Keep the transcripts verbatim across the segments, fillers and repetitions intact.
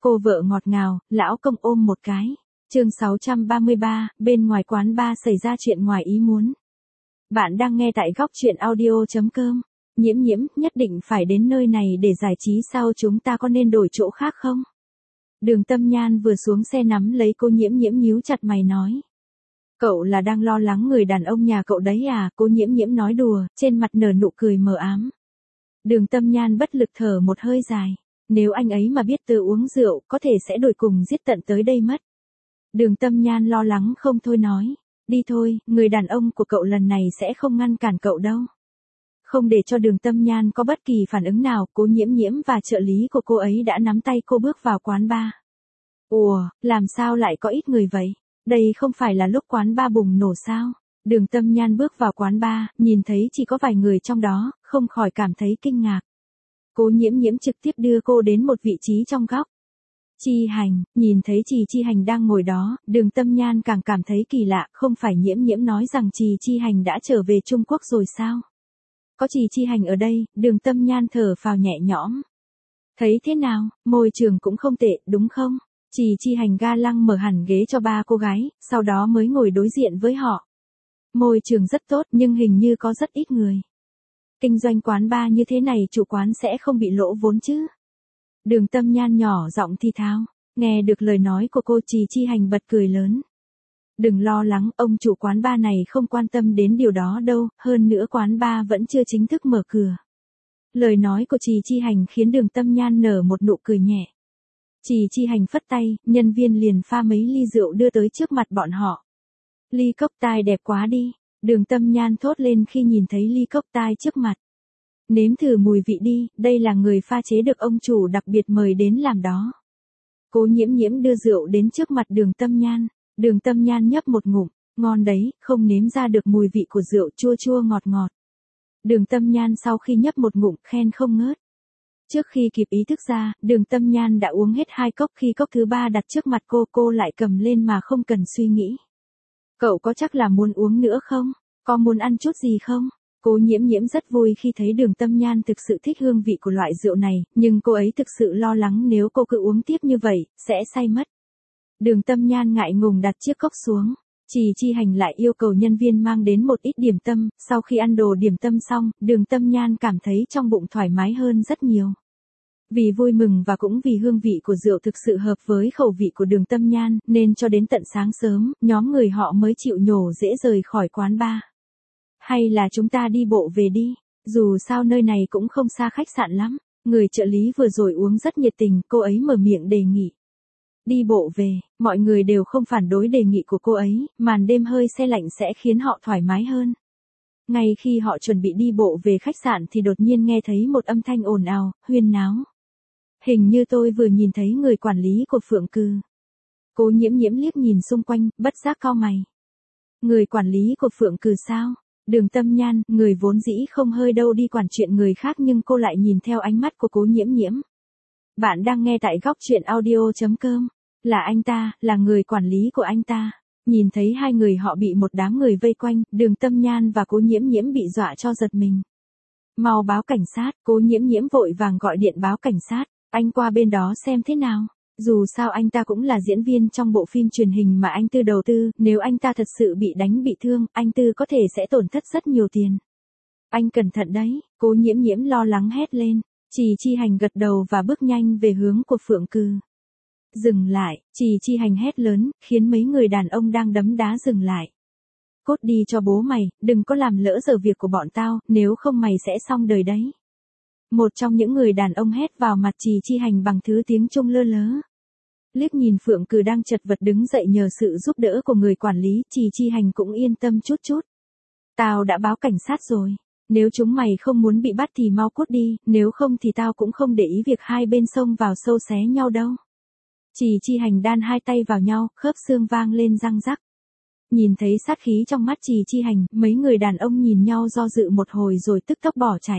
Cô vợ ngọt ngào, lão công ôm một cái. Chương sáu trăm ba mươi ba, bên ngoài quán bar xảy ra chuyện ngoài ý muốn. Bạn đang nghe tại góc truyện audio chấm com. Nhiễm nhiễm, nhất định phải đến nơi này để giải trí sao, chúng ta có nên đổi chỗ khác không? Đường Tâm Nhan vừa xuống xe nắm lấy cô Nhiễm Nhiễm nhíu chặt mày nói. Cậu là đang lo lắng người đàn ông nhà cậu đấy à? Cô Nhiễm Nhiễm nói đùa, trên mặt nở nụ cười mờ ám. Đường Tâm Nhan bất lực thở một hơi dài. Nếu anh ấy mà biết tớ uống rượu, có thể sẽ đuổi cùng giết tận tới đây mất. Đường Tâm Nhan lo lắng không thôi nói. Đi thôi, người đàn ông của cậu lần này sẽ không ngăn cản cậu đâu. Không để cho Đường Tâm Nhan có bất kỳ phản ứng nào, cô Nhiễm Nhiễm và trợ lý của cô ấy đã nắm tay cô bước vào quán bar. Ủa, làm sao lại có ít người vậy? Đây không phải là lúc quán bar bùng nổ sao? Đường Tâm Nhan bước vào quán bar, nhìn thấy chỉ có vài người trong đó, không khỏi cảm thấy kinh ngạc. Cô Nhiễm Nhiễm trực tiếp đưa cô đến một vị trí trong góc. Chi Hành, nhìn thấy Trì Chi Hành đang ngồi đó, Đường Tâm Nhan càng cảm thấy kỳ lạ, không phải Nhiễm Nhiễm nói rằng Trì Chi Hành đã trở về Trung Quốc rồi sao? Có Trì Chi Hành ở đây, Đường Tâm Nhan thở phào nhẹ nhõm. Thấy thế nào, môi trường cũng không tệ, đúng không? Trì Chi Hành ga lăng mở hẳn ghế cho ba cô gái, sau đó mới ngồi đối diện với họ. Môi trường rất tốt nhưng hình như có rất ít người. Kinh doanh quán bar như thế này chủ quán sẽ không bị lỗ vốn chứ? Đường Tâm Nhan nhỏ giọng thì thào. Nghe được lời nói của cô, Trì Chi Hành bật cười lớn. Đừng lo lắng, ông chủ quán bar này không quan tâm đến điều đó đâu, hơn nữa quán bar vẫn chưa chính thức mở cửa. Lời nói của Trì Chi Hành khiến Đường Tâm Nhan nở một nụ cười nhẹ. Trì Chi Hành phất tay, nhân viên liền pha mấy ly rượu đưa tới trước mặt bọn họ. Ly cốc tai đẹp quá đi. Đường Tâm Nhan thốt lên khi nhìn thấy ly cốc tai trước mặt. Nếm thử mùi vị đi, đây là người pha chế được ông chủ đặc biệt mời đến làm đó. Cô Nhiễm Nhiễm đưa rượu đến trước mặt Đường Tâm Nhan. Đường Tâm Nhan nhấp một ngụm, ngon đấy, không nếm ra được mùi vị của rượu, chua chua ngọt ngọt. Đường Tâm Nhan sau khi nhấp một ngụm khen không ngớt. Trước khi kịp ý thức ra, Đường Tâm Nhan đã uống hết hai cốc, khi cốc thứ ba đặt trước mặt cô, cô lại cầm lên mà không cần suy nghĩ. Cậu có chắc là muốn uống nữa không? Có muốn ăn chút gì không? Cô Nhiễm Nhiễm rất vui khi thấy Đường Tâm Nhan thực sự thích hương vị của loại rượu này, nhưng cô ấy thực sự lo lắng nếu cô cứ uống tiếp như vậy, sẽ say mất. Đường Tâm Nhan ngại ngùng đặt chiếc cốc xuống. Trì Chi Hành lại yêu cầu nhân viên mang đến một ít điểm tâm, sau khi ăn đồ điểm tâm xong, Đường Tâm Nhan cảm thấy trong bụng thoải mái hơn rất nhiều. Vì vui mừng và cũng vì hương vị của rượu thực sự hợp với khẩu vị của Đường Tâm Nhan, nên cho đến tận sáng sớm, nhóm người họ mới chịu nhổ dễ rời khỏi quán bar. Hay là chúng ta đi bộ về đi, dù sao nơi này cũng không xa khách sạn lắm. Người trợ lý vừa rồi uống rất nhiệt tình, cô ấy mở miệng đề nghị. Đi bộ về, mọi người đều không phản đối đề nghị của cô ấy, màn đêm hơi se lạnh sẽ khiến họ thoải mái hơn. Ngay khi họ chuẩn bị đi bộ về khách sạn thì đột nhiên nghe thấy một âm thanh ồn ào, huyên náo. Hình như tôi vừa nhìn thấy người quản lý của Phượng Cừ. Cô Nhiễm Nhiễm liếc nhìn xung quanh, bất giác cau mày. Người quản lý của Phượng Cừ sao? Đường Tâm Nhan, người vốn dĩ không hơi đâu đi quản chuyện người khác, nhưng cô lại nhìn theo ánh mắt của cô Nhiễm Nhiễm. Bạn đang nghe tại góc truyện audio chấm com. Là anh ta, là người quản lý của anh ta. Nhìn thấy hai người họ bị một đám người vây quanh, Đường Tâm Nhan và cô Nhiễm Nhiễm bị dọa cho giật mình. Mau báo cảnh sát, cô Nhiễm Nhiễm vội vàng gọi điện báo cảnh sát. Anh qua bên đó xem thế nào. Dù sao anh ta cũng là diễn viên trong bộ phim truyền hình mà anh Tư đầu tư, nếu anh ta thật sự bị đánh bị thương, anh Tư có thể sẽ tổn thất rất nhiều tiền. Anh cẩn thận đấy, cô Nhiễm Nhiễm lo lắng hét lên. Trì Chi Hành gật đầu và bước nhanh về hướng của Phượng Cừ. Dừng lại, Trì Chi Hành hét lớn, khiến mấy người đàn ông đang đấm đá dừng lại. Cút đi cho bố mày, đừng có làm lỡ giờ việc của bọn tao, nếu không mày sẽ xong đời đấy. Một trong những người đàn ông hét vào mặt Trì Chi Hành bằng thứ tiếng Trung lơ lớ. Liếc nhìn Phượng Cừ đang chật vật đứng dậy nhờ sự giúp đỡ của người quản lý, Trì Chi Hành cũng yên tâm chút chút. Tao đã báo cảnh sát rồi. Nếu chúng mày không muốn bị bắt thì mau cút đi, nếu không thì tao cũng không để ý việc hai bên xông vào sâu xé nhau đâu. Trì Chi Hành đan hai tay vào nhau, khớp xương vang lên răng rắc. Nhìn thấy sát khí trong mắt Trì Chi Hành, mấy người đàn ông nhìn nhau do dự một hồi rồi tức tốc bỏ chạy.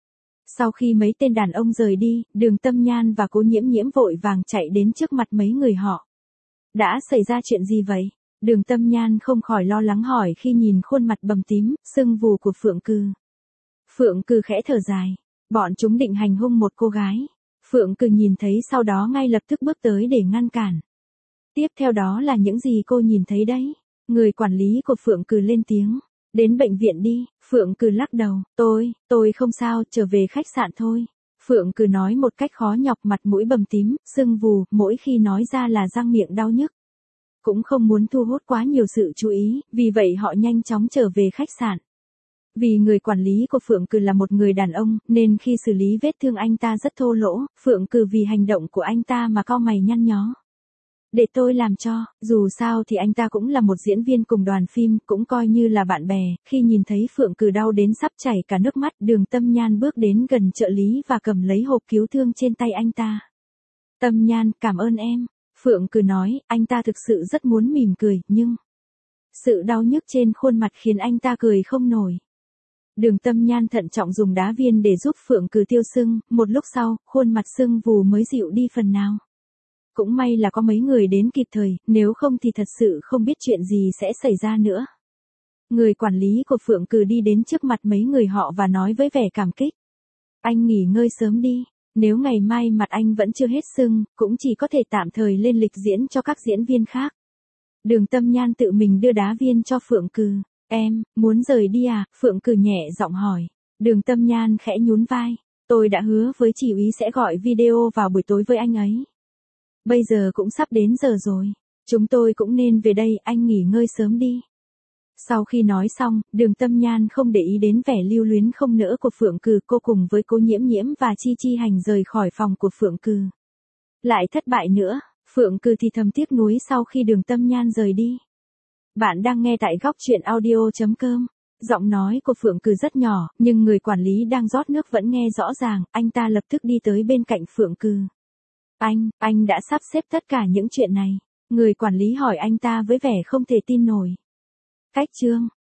Sau khi mấy tên đàn ông rời đi, Đường Tâm Nhan và cô Nhiễm Nhiễm vội vàng chạy đến trước mặt mấy người họ. Đã xảy ra chuyện gì vậy? Đường Tâm Nhan không khỏi lo lắng hỏi khi nhìn khuôn mặt bầm tím, sưng vù của Phượng Cừ. Phượng Cừ khẽ thở dài. Bọn chúng định hành hung một cô gái. Phượng Cừ nhìn thấy sau đó ngay lập tức bước tới để ngăn cản. Tiếp theo đó là những gì cô nhìn thấy đấy. Người quản lý của Phượng Cừ lên tiếng. Đến bệnh viện đi. Phượng Cừ lắc đầu. Tôi, tôi không sao, trở về khách sạn thôi. Phượng Cừ nói một cách khó nhọc, mặt mũi bầm tím, sưng vù, mỗi khi nói ra là răng miệng đau nhức. Cũng không muốn thu hút quá nhiều sự chú ý, vì vậy họ nhanh chóng trở về khách sạn. Vì người quản lý của Phượng Cừ là một người đàn ông, nên khi xử lý vết thương anh ta rất thô lỗ, Phượng Cừ vì hành động của anh ta mà cau mày nhăn nhó. Để tôi làm cho, dù sao thì anh ta cũng là một diễn viên cùng đoàn phim, cũng coi như là bạn bè. Khi nhìn thấy Phượng Cừ đau đến sắp chảy cả nước mắt, Đường Tâm Nhan bước đến gần trợ lý và cầm lấy hộp cứu thương trên tay anh ta. Tâm Nhan, cảm ơn em. Phượng Cừ nói, anh ta thực sự rất muốn mỉm cười, nhưng sự đau nhức trên khuôn mặt khiến anh ta cười không nổi. Đường Tâm Nhan thận trọng dùng đá viên để giúp Phượng Cừ tiêu sưng, một lúc sau, khuôn mặt sưng vù mới dịu đi phần nào. Cũng may là có mấy người đến kịp thời, nếu không thì thật sự không biết chuyện gì sẽ xảy ra nữa. Người quản lý của Phượng Cừ đi đến trước mặt mấy người họ và nói với vẻ cảm kích. Anh nghỉ ngơi sớm đi, nếu ngày mai mặt anh vẫn chưa hết sưng, cũng chỉ có thể tạm thời lên lịch diễn cho các diễn viên khác. Đường Tâm Nhan tự mình đưa đá viên cho Phượng Cừ. Em, muốn rời đi à? Phượng Cừ nhẹ giọng hỏi. Đường Tâm Nhan khẽ nhún vai. Tôi đã hứa với chị úy sẽ gọi video vào buổi tối với anh ấy. Bây giờ cũng sắp đến giờ rồi. Chúng tôi cũng nên về đây, anh nghỉ ngơi sớm đi. Sau khi nói xong, Đường Tâm Nhan không để ý đến vẻ lưu luyến không nỡ của Phượng Cừ, cô cùng với Cố Nhiễm Nhiễm và Chi Chi Hành rời khỏi phòng của Phượng Cừ. Lại thất bại nữa, Phượng Cừ thì thầm tiếc nuối sau khi Đường Tâm Nhan rời đi. Bạn đang nghe tại góc truyện audio chấm com. Giọng nói của Phượng Cừ rất nhỏ, nhưng người quản lý đang rót nước vẫn nghe rõ ràng, anh ta lập tức đi tới bên cạnh Phượng Cừ. Anh, anh đã sắp xếp tất cả những chuyện này. Người quản lý hỏi anh ta với vẻ không thể tin nổi. Cách chương